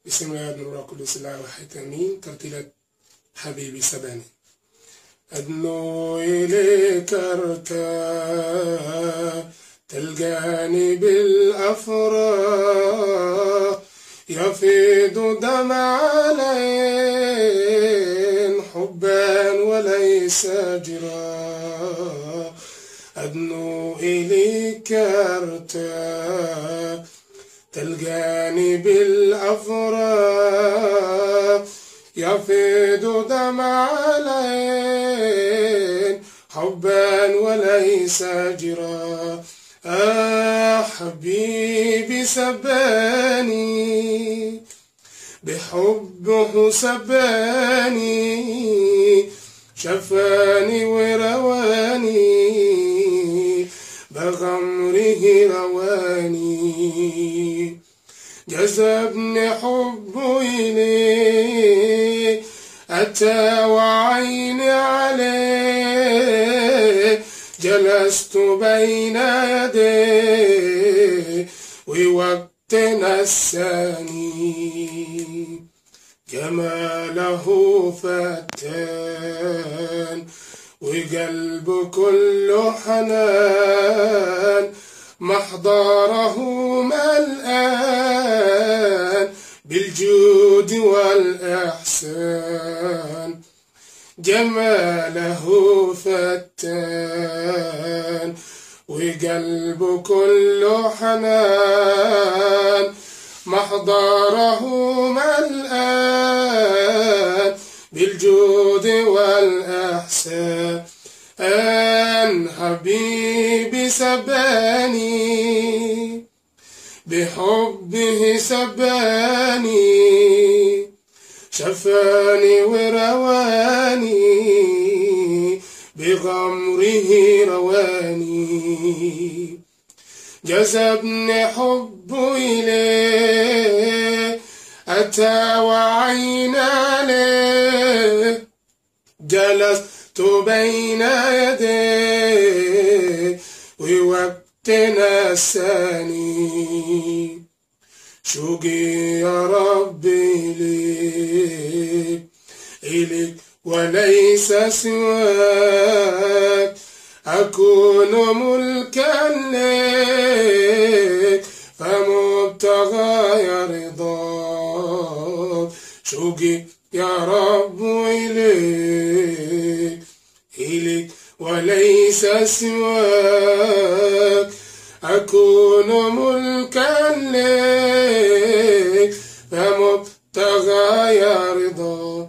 بسم الله الرحمن الرحيم كل سلام واحد امين. ترتيلة حبيبي سباني. أدنو إليك ارتاح تلقاني بالأفراح يفيض دمع العين حبا وليس جراح. أدنو إليك ارتاح تلقاني بالأفراح يفيض دمع العين حبا وليس جراح. حبيبي سباني بحبه سباني شفاني ورواني بغمره رواني جذبني حبه إليه أتى وعيني عليه جلست بين يديه ووقت نساني جماله فتان وقلب كله حنان محضره ملآن بالجود والإحسان جماله فتان وقلب كله حنان محضره ملآن بالجود والإحسان. حبيبي سباني بحبه سباني شفاني ورواني بغمره رواني جذبني حبه إليه أتى وعين عليه جلست بين يديه ووقت نساني شوقي يا ربي إليك وليس سواك أكون ملكا لك فمبتغى رضاك شوقي يا رب إليك وليس سواك أكون ملكا لك فمبتغى رضاك.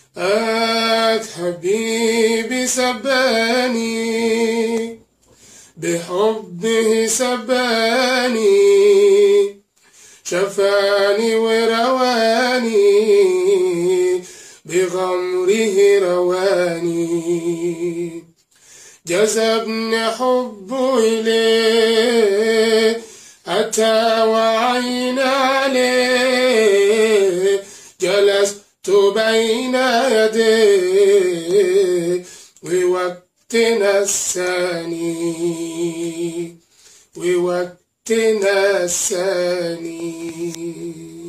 حبيبي سباني بحبه سباني شفاني ورواني بغمره رواني جذبني حبه إليه أتى وعين عليه جلست بين يديه ووقت نساني ووقت نساني.